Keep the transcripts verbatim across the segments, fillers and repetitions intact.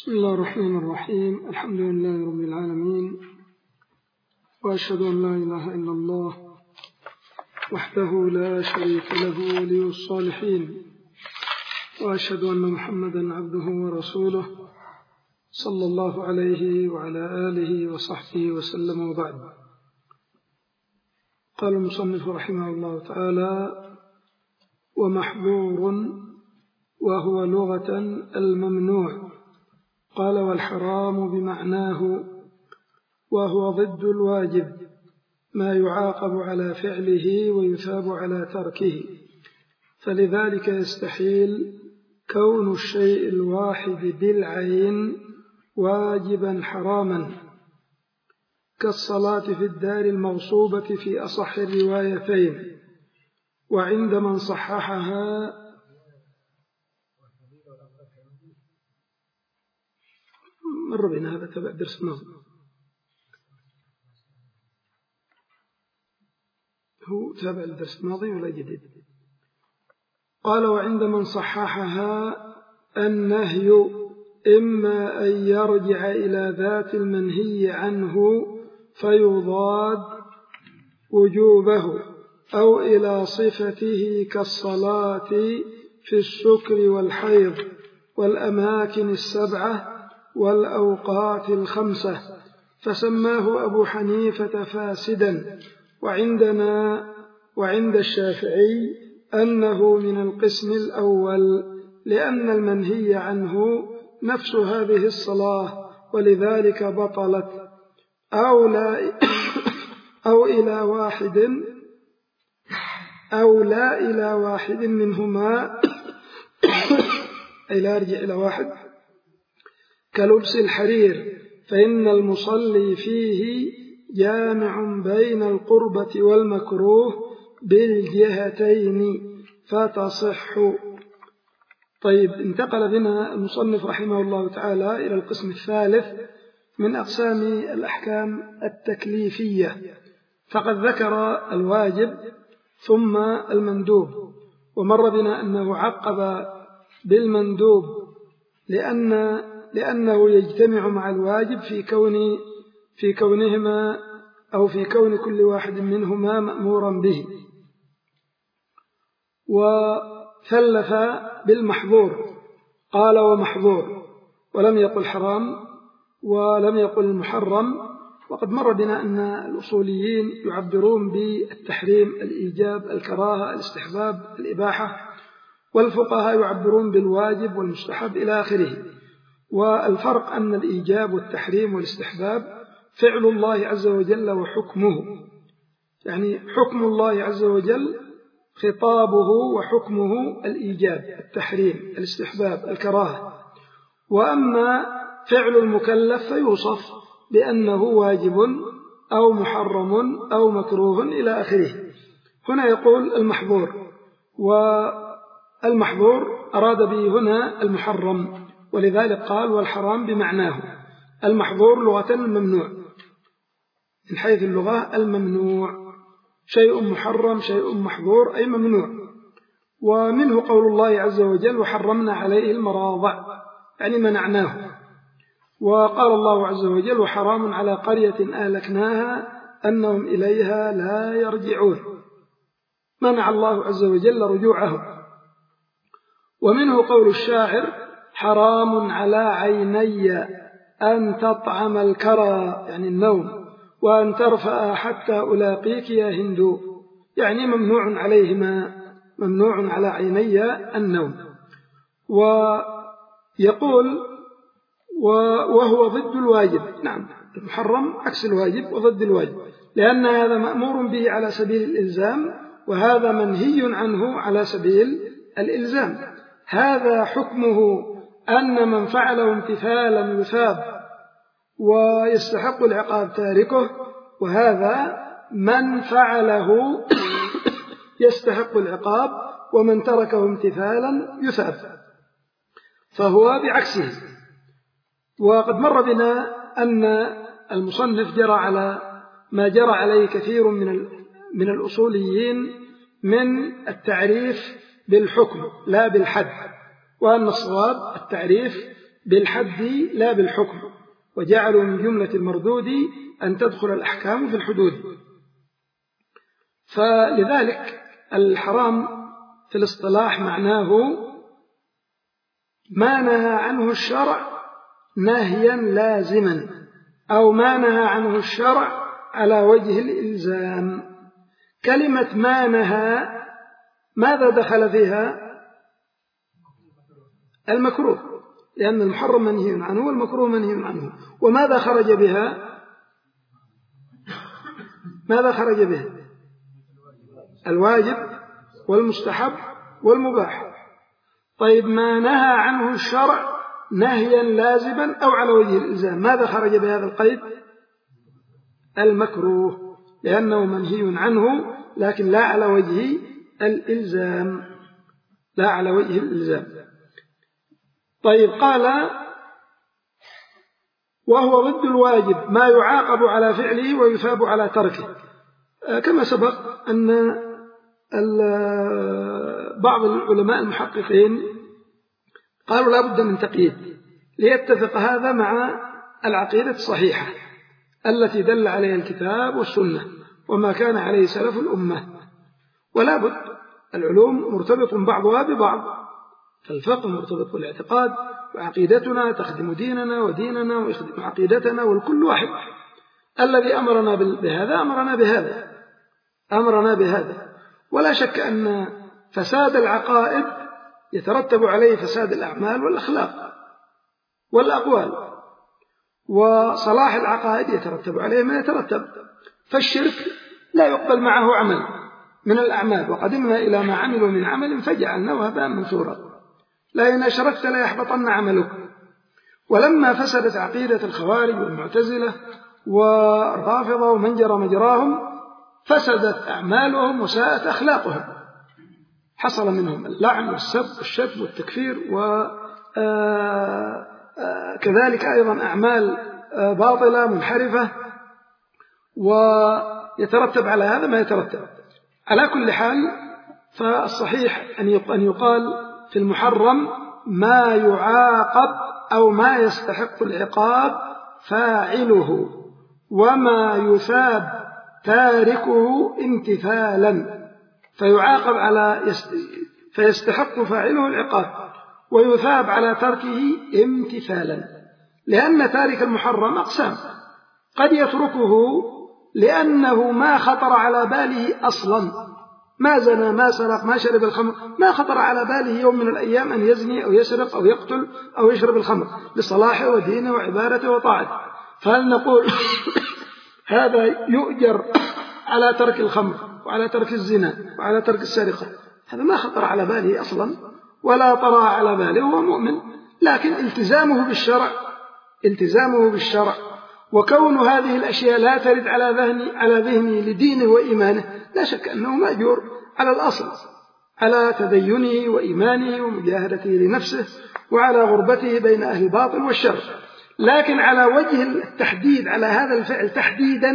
بسم الله الرحمن الرحيم. الحمد لله رب العالمين، وأشهد أن لا إله إلا الله وحده لا شريك له ولي الصالحين، وأشهد أن محمدا عبده ورسوله صلى الله عليه وعلى آله وصحبه وسلم، وبعد. قال المصنف رحمه الله تعالى: ومحظور وهو لغة الممنوع. قال: والحرام بمعناه، وهو ضد الواجب، ما يعاقب على فعله ويثاب على تركه، فلذلك يستحيل كون الشيء الواحد بالعين واجبا حراما، كالصلاة في الدار المغصوبة في أصح الروايتين. وعند من صححها مر بنا هذا تبع درس الماضي، هو تابع الدرس الماضي ولا جديد؟ قال: وعند من صححها النهي إما أن يرجع إلى ذات المنهي عنه فيضاد وجوبه، أو إلى صفته كالصلاة في السكر والحيض والأماكن السبعة والأوقات الخمسة، فسماه أبو حنيفة فاسدا. وعندنا وعند الشافعي أنه من القسم الأول، لأن المنهي عنه نفس هذه الصلاة، ولذلك بطلت. أو لا أو إلى واحد أو لا إلى واحد منهما إلى أرجع إلى واحد، كلبس الحرير، فإن المصلي فيه جامع بين القربة والمكروه بالجهتين فتصح. طيب، انتقل بنا المصنف رحمه الله تعالى إلى القسم الثالث من أقسام الأحكام التكليفية، فقد ذكر الواجب ثم المندوب، ومر بنا أنه عقب بالمندوب لأن لأنه يجتمع مع الواجب في كون في كونهما أو في كون كل واحد منهما مأمورا به. وثلث بالمحظور، قال: ومحظور، ولم يقل حرام ولم يقل المحرم. وقد مر بنا أن الأصوليين يعبرون بالتحريم، الإيجاب، الكراهة، الاستحباب، الإباحة، والفقهاء يعبرون بالواجب والمستحب إلى آخره. والفرق أن الإيجاب والتحريم والاستحباب فعل الله عز وجل وحكمه، يعني حكم الله عز وجل خطابه وحكمه الإيجاب، التحريم، الاستحباب، الكراهة. وأما فعل المكلف فيوصف بأنه واجب أو محرم أو مكروه إلى آخره. هنا يقول المحظور، والمحظور أراد به هنا المحرم، ولذلك قال: والحرام بمعناه. المحظور لغة الممنوع، من حيث اللغة الممنوع، شيء محرم، شيء محظور، أي ممنوع. ومنه قول الله عز وجل: وحرمنا عليه المراضع، يعني منعناه. وقال الله عز وجل: وحرام على قرية أهلكناها أنهم إليها لا يرجعون، منع الله عز وجل رجوعهم. ومنه قول الشاعر: حرام على عيني أن تطعم الكرى، يعني النوم، وأن ترفع حتى ألاقيك يا هندو، يعني ممنوع عليهما، ممنوع على عيني النوم. ويقول: وهو ضد الواجب. نعم، المحرم عكس الواجب وضد الواجب، لأن هذا مأمور به على سبيل الإلزام، وهذا منهي عنه على سبيل الإلزام. هذا حكمه أن من فعله امتثالا يثاب ويستحق العقاب تاركه، وهذا من فعله يستحق العقاب ومن تركه امتثالا يثاب، فهو بعكسه. وقد مر بنا أن المصنف جرى على ما جرى عليه كثير من من الأصوليين من التعريف بالحكم لا بالحد، وأن الصواب التعريف بالحد لا بالحكم، وجعلوا من جملة المردود أن تدخل الأحكام في الحدود. فلذلك الحرام في الاصطلاح معناه ما نهى عنه الشرع نهيا لازما، أو ما نهى عنه الشرع على وجه الإلزام. كلمة ما نهى ماذا دخل فيها؟ المكروه، لأن المحرم منهي عنه والمكروه منهي عنه. وماذا خرج بها؟ ماذا خرج بها؟ الواجب والمستحب والمباح. طيب ما نهى عنه الشرع نهيا لازما أو على وجه الإلزام، ماذا خرج بهذا القيد؟ المكروه، لأنه منهي عنه لكن لا على وجه الإلزام، لا على وجه الإلزام. طيب قال وهو ضد الواجب ما يعاقب على فعله ويثاب على تركه. كما سبق أن بعض العلماء المحققين قالوا لا بد من تقييد ليتفق هذا مع العقيدة الصحيحة التي دل عليها الكتاب والسنة وما كان عليه سلف الأمة. ولا بد، العلوم مرتبط بعضها ببعض، فالفقه مرتبط بالاعتقاد، وعقيدتنا تخدم ديننا وديننا ويخدم عقيدتنا، والكل واحد. الذي أمرنا بهذا أمرنا بهذا أمرنا بهذا ولا شك أن فساد العقائد يترتب عليه فساد الأعمال والأخلاق والأقوال، وصلاح العقائد يترتب عليه ما يترتب. فالشرك لا يقبل معه عمل من الأعمال، وقدمنا إلى ما عملوا من عمل فجعلناه هباء منثورا، لئن أشركت ليحبطن عملك. ولما فسدت عقيدة الخوارج والمعتزلة والرافضة ومن جرى مجراهم فسدت أعمالهم وساءت أخلاقهم، حصل منهم اللعن والسب والشتم والتكفير، وكذلك أيضا أعمال باطلة منحرفة، ويترتب على هذا ما يترتب. على كل حال فالصحيح أن يقال في المحرم ما يعاقب أو ما يستحق العقاب فاعله، وما يثاب تاركه امتثالا، فيعاقب على يست... فيستحق فاعله العقاب ويثاب على تركه امتثالا. لأن تارك المحرم أقسام، قد يتركه لأنه ما خطر على باله أصلا، ما زنى ما سرق ما شرب الخمر، ما خطر على باله يوم من الأيام أن يزني أو يسرق أو يقتل أو يشرب الخمر لصلاحه ودينه وعبادته وطاعته. فهل نقول هذا يؤجر على ترك الخمر وعلى ترك الزنا وعلى ترك السرقة؟ هذا ما خطر على باله أصلا ولا طرأ على باله، هو مؤمن، لكن التزامه بالشرع التزامه بالشرع وكون هذه الأشياء لا ترد على ذهني على ذهني لدينه وإيمانه، لا شك أنه مأجور على الأصل، على تدينه وإيمانه ومجاهدته لنفسه وعلى غربته بين أهل الباطل والشر. لكن على وجه التحديد على هذا الفعل تحديدا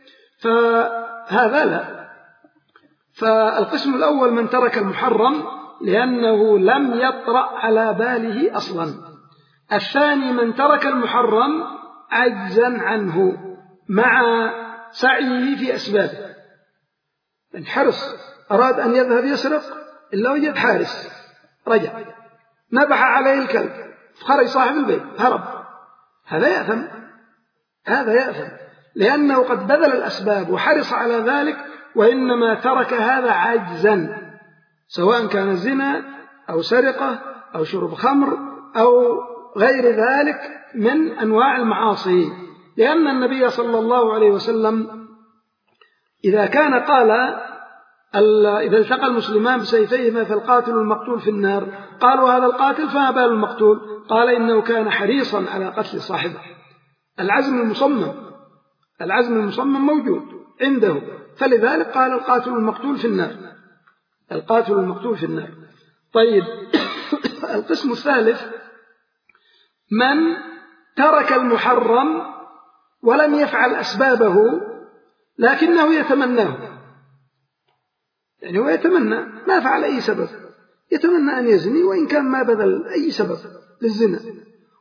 فهذا لا. فالقسم الأول من ترك المحرم لأنه لم يطرأ على باله أصلا. الثاني من ترك المحرم عجزا عنه مع سعيه في أسبابه. الحرص أراد أن يذهب يسرق إلا وجد حارس، رجع نبح عليه الكلب، خرج صاحب البيت هرب، هذا يأثم هذا يأثم لأنه قد بذل الأسباب وحرص على ذلك، وإنما ترك هذا عجزا، سواء كان زنا أو سرقة أو شرب خمر أو غير ذلك من أنواع المعاصي. لأن النبي صلى الله عليه وسلم إذا كان قال إذا التقى المسلمان بسيفيهما فالقاتل والمقتول في النار، قالوا هذا القاتل فما بال المقتول؟ قال إنه كان حريصا على قتل صاحبه. العزم المصمم العزم المصمم موجود عنده، فلذلك قال القاتل والمقتول في النار القاتل والمقتول في النار. طيب القسم الثالث من ترك المحرم ولم يفعل أسبابه لكنه يتمناه، يعني هو يتمنى، ما فعل أي سبب، يتمنى أن يزني وإن كان ما بذل أي سبب للزنا،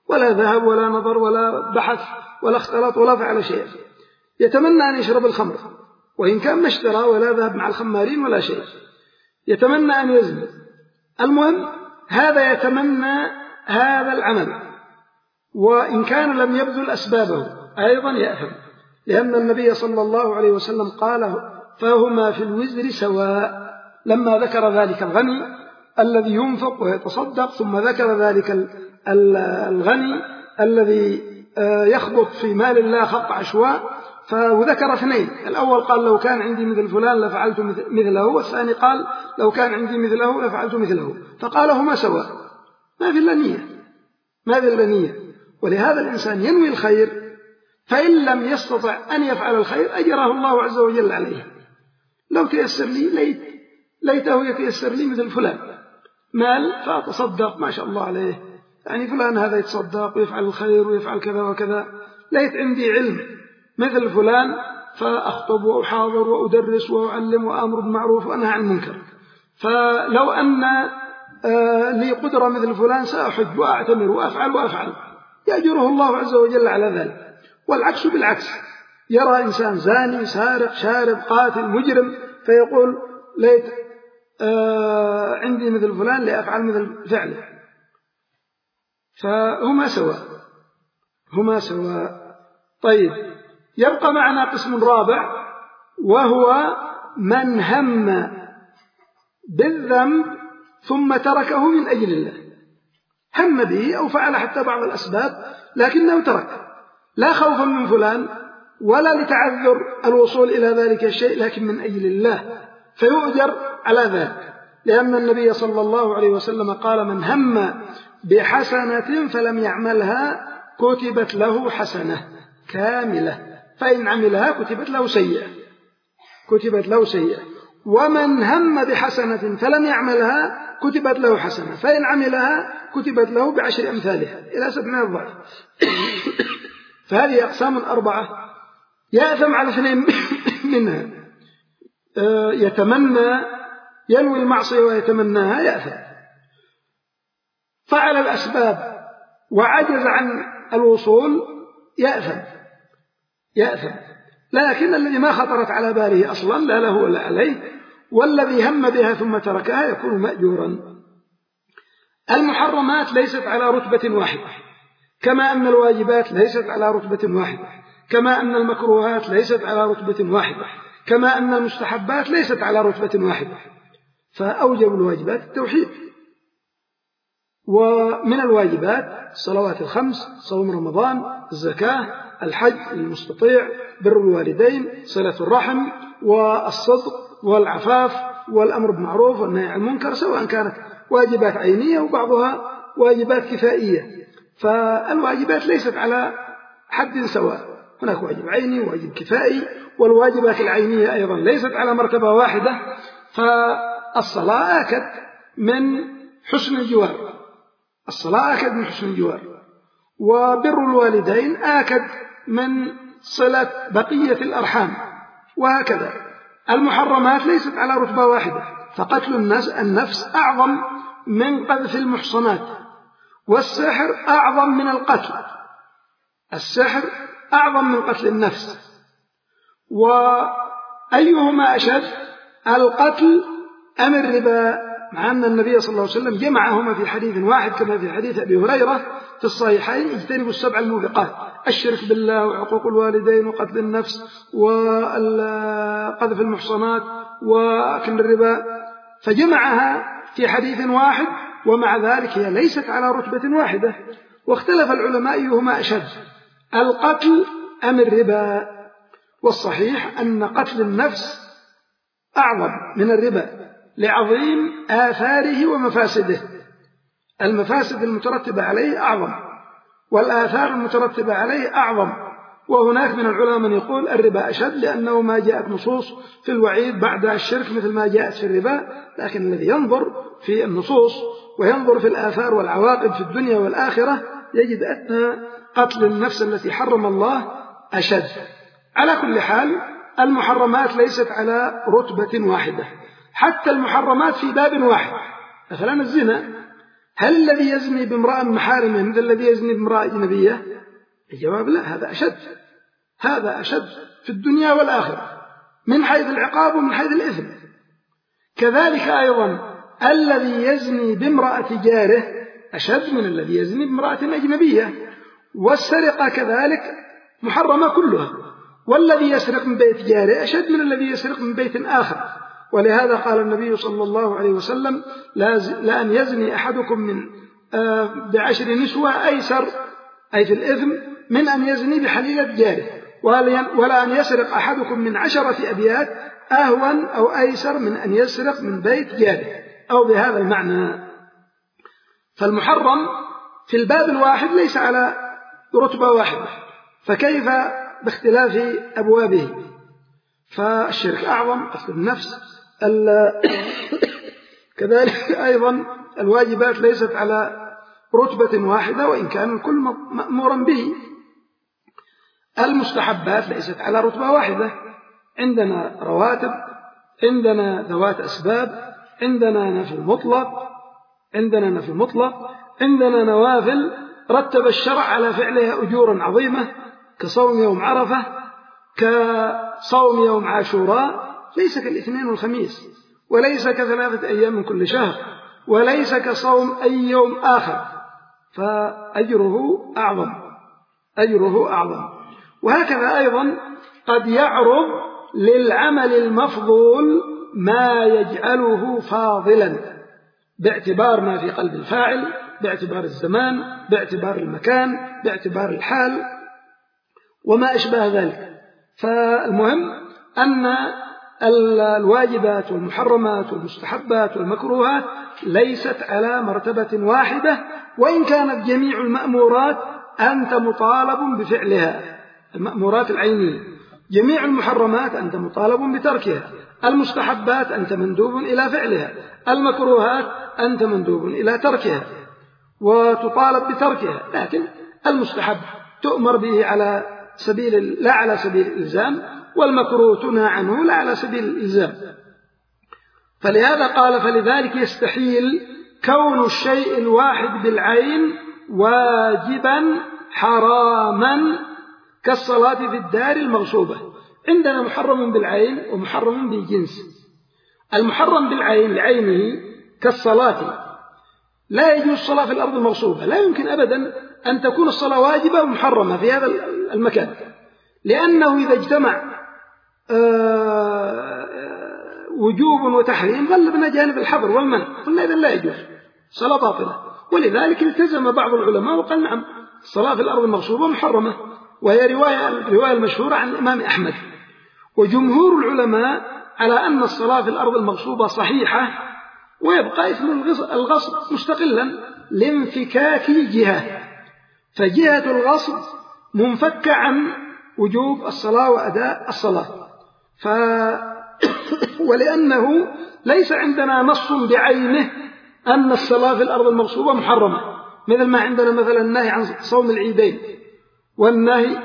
ولا ذهب ولا نظر ولا بحث ولا اختلط ولا فعل شيء، يتمنى أن يشرب الخمر وإن كان ما اشترى ولا ذهب مع الخمارين ولا شيء، يتمنى أن يزني. المهم هذا يتمنى هذا العمل، وإن كان لم يبذل أسبابه أيضا يأثم، لأن النبي صلى الله عليه وسلم قال فهما في الوزر سواء، لما ذكر ذلك الغني الذي ينفق ويتصدق، ثم ذكر ذلك الغني الذي يخبط في مال الله خط عشواء، فذكر اثنين، الأول قال لو كان عندي مثل فلان لفعلت مثله، والثاني قال لو كان عندي مثله لفعلت مثله، فقال هما سواء، ما في إلا نية، ما في إلا نية. ولهذا الإنسان ينوي الخير، فإن لم يستطع أن يفعل الخير أجره الله عز وجل عليه. لو تيسر لي ليت ليته يتيسر لي مثل فلان مال فأتصدق ما شاء الله عليه، يعني فلان هذا يتصدق ويفعل الخير ويفعل كذا وكذا، ليت عندي علم مثل فلان فأخطب وأحاضر وأدرس وأعلم وأمر بالمعروف وأنهى عن المنكر. فلو أن لي قدرة مثل فلان سأحج وأعتمر وأفعل وأفعل، يأجره الله عز وجل على ذلك. والعكس بالعكس، يرى إنسان زاني سارق شارب قاتل مجرم فيقول ليت عندي مثل فلان لأفعل مثل فعله. فهما سواء، هما سواء. طيب، يبقى معنا قسم رابع، وهو من هم بالذنب ثم تركه من أجل الله. هم به أو فعل حتى بعض الأسباب لكنه ترك، لا خوفا من فلان ولا لتعذر الوصول إلى ذلك الشيء، لكن من أجل الله، فيؤجر على ذلك، لأن النبي صلى الله عليه وسلم قال من هم بحسنة فلم يعملها كتبت له حسنة كاملة، فإن عملها كتبت له سيئة، كتبت له سيئة. ومن هم بحسنة فلم يعملها كتبت له حسنة، فإن عملها كتبت له بعشر أمثالها إلى سبعمائة ضعف. فهذه أقسام أربعة، يأثم على اثنين منها، يتمنى ينوي المعصية ويتمناها يأثم، فعل الأسباب وعجز عن الوصول يأثم يأثم لكن الذي ما خطرت على باله أصلا لا له ولا عليه، والذي هم بها ثم تركها يكون مأجورا. المحرمات ليست على رتبة واحدة، كما أن الواجبات ليست على رتبة واحدة، كما أن المكروهات ليست على رتبة واحدة، كما أن المستحبات ليست على رتبة واحدة. فأوجب الواجبات التوحيد، ومن الواجبات الصلوات الخمس، صوم رمضان، الزكاة، الحج للمستطيع، بر الوالدين، صلة الرحم، والصدق والعفاف والأمر بالمعروف والنهي عن المنكر، سواء كانت واجبات عينية وبعضها واجبات كفائية. فالواجبات ليست على حد سواء، هناك واجب عيني وواجب كفائي، والواجبات العينية أيضا ليست على مرتبة واحدة. فالصلاة آكد من حسن الجوار، الصلاة آكد من حسن الجوار، وبر الوالدين آكد من صلة بقية الأرحام، وهكذا. المحرمات ليست على رتبة واحدة، فقتل الناس النفس أعظم من قذف المحصنات، والسحر أعظم من القتل، السحر أعظم من قتل النفس. وأيهما أشد، القتل أم الربا؟ مع أن النبي صلى الله عليه وسلم جمعهما في حديث واحد، كما في حديث أبي هريرة في الصحيحين: اجتنبوا السبع الموبقات، الشرك بالله وعقوق الوالدين وقتل النفس وقذف المحصنات وأكل الربا، فجمعها في حديث واحد، ومع ذلك هي ليست على رتبة واحدة. واختلف العلماء أيهما أشد، القتل أم الربا؟ والصحيح أن قتل النفس أعظم من الربا لعظيم آثاره ومفاسده، المفاسد المترتبة عليه أعظم، والآثار المترتبة عليه أعظم. وهناك من العلماء من يقول الربا أشد، لأنه ما جاءت نصوص في الوعيد بعد الشرك مثل ما جاءت في الربا، لكن الذي ينظر في النصوص وينظر في الآثار والعواقب في الدنيا والآخرة يجد أن قتل النفس التي حرم الله أشد. على كل حال، المحرمات ليست على رتبة واحدة، حتى المحرمات في باب واحد، مثلا الزنا، هل الذي يزني بامرأة محارمة مثل الذي يزني بامرأة أجنبية؟ الجواب لا، هذا أشد، هذا أشد في الدنيا والآخرة من حيث العقاب ومن حيث الإثم. كذلك أيضا الذي يزني بامرأة جاره أشد من الذي يزني بامرأة أجنبية. والسرقة كذلك محرمة كلها، والذي يسرق من بيت جاره أشد من الذي يسرق من بيت آخر. ولهذا قال النبي صلى الله عليه وسلم لأن يزني أحدكم من بعشر نسوة أيسر أي في الإثم من أن يزني بحليلة جاره، ولا أن يسرق أحدكم من عشرة أبيات أهون أو أيسر من أن يسرق من بيت جاره، أو بهذا المعنى. فالمحرم في الباب الواحد ليس على رتبة واحدة، فكيف باختلاف أبوابه؟ فالشرك أعظم، قتل النفس، كذلك أيضا الواجبات ليست على رتبة واحدة وإن كان الكل مأمورا به. المستحبات ليست على رتبة واحدة، عندنا رواتب، عندنا ذوات أسباب، عندنا نفل مطلق، عندنا نفل مطلق عندنا نوافل رتب الشرع على فعلها أجورا عظيمة كصوم يوم عرفة، كصوم يوم عاشوراء، ليس كالاثنين والخميس، وليس كثلاثة أيام من كل شهر، وليس كصوم أي يوم آخر، فأجره أعظم، أجره أعظم. وهكذا أيضا قد يعرض للعمل المفضول ما يجعله فاضلا باعتبار ما في قلب الفاعل، باعتبار الزمان، باعتبار المكان، باعتبار الحال وما أشبه ذلك. فالمهم أن الواجبات والمحرمات والمستحبات والمكروهات ليست على مرتبة واحدة، وإن كانت جميع المأمورات أنت مطالب بفعلها، المأمورات العينية. جميع المحرمات أنت مطالب بتركها، المستحبات أنت مندوب إلى فعلها، المكروهات أنت مندوب إلى تركها وتطالب بتركها، لكن المستحب تؤمر به على سبيل لا على سبيل الإلزام، والمكروه تنهى عنه لا على سبيل الإلزام. فلهذا قال فلذلك يستحيل كون الشيء الواحد بالعين واجبا حراما كالصلاة في الدار المغصوبة. عندنا محرم بالعين ومحرم بالجنس. المحرم بالعين لعينه كالصلاة، لا يجوز الصلاة في الأرض المغصوبة، لا يمكن أبدا أن تكون الصلاة واجبة ومحرمة في هذا المكان، لأنه إذا اجتمع وجوب وتحريم غلبنا جانب الحظر والمنع، قلنا إذا لا يجوز، صلاة باطلة. ولذلك التزم بعض العلماء وقال نعم الصلاة في الأرض المغصوبة محرمة، وهي رواية الرواية المشهورة عن الإمام أحمد. وجمهور العلماء على أن الصلاة في الأرض المغصوبة صحيحة، ويبقى اسم الغصب مستقلا لانفكاك جهة، فجهة الغصب منفكة عن وجوب الصلاة وأداء الصلاة. ف... ولأنه ليس عندنا نص بعينه أن الصلاة في الأرض المغصوبة محرمة، مثل ما عندنا مثلا النهي عن صوم العيدين، والنهي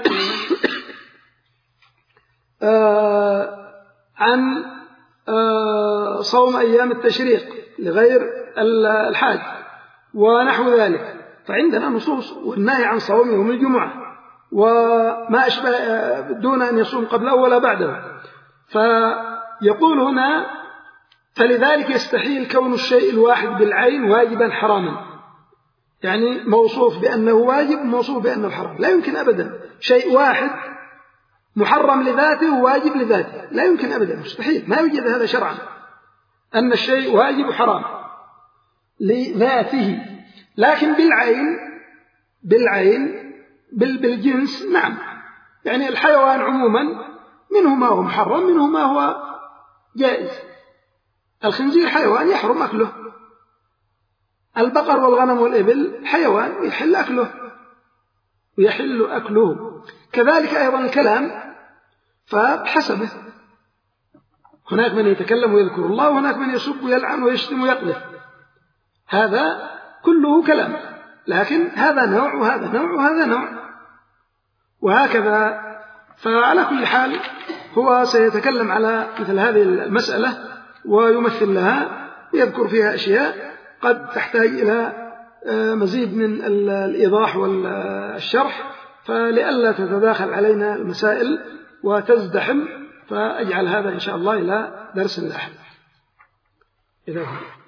آه عن آه صوم أيام التشريق لغير الحاج ونحو ذلك، فعندنا نصوص، والنهي عن صوم يوم الجمعة وما أشبه دون أن يصوم قبله ولا بعده. فيقول هنا فلذلك يستحيل كون الشيء الواحد بالعين واجبا حراما، يعني موصوف بأنه واجب وموصوف بأنه حرام، لا يمكن أبدا شيء واحد محرم لذاته وواجب لذاته، لا يمكن أبدا، مستحيل، ما يوجد هذا شرعا أن الشيء واجب وحرام لذاته. لكن بالعين بالعين بالجنس نعم، يعني الحيوان عموما منه ما هو محرم منه ما هو جائز. الخنزير حيوان يحرم أكله، البقر والغنم والإبل حيوان يحل أكله ويحل أكله. كذلك أيضا الكلام فبحسبه، هناك من يتكلم ويذكر الله، وهناك من يسب ويلعن ويشتم ويقذف، هذا كله كلام، لكن هذا نوع وهذا نوع وهذا نوع وهكذا. فعلى كل حال هو سيتكلم على مثل هذه المسألة ويمثل لها ويذكر فيها أشياء قد تحتاج إلى مزيد من الإيضاح والشرح، فلئلا تتداخل علينا المسائل وتزدحم، فأجعل هذا إن شاء الله إلى درس لاحق. إذا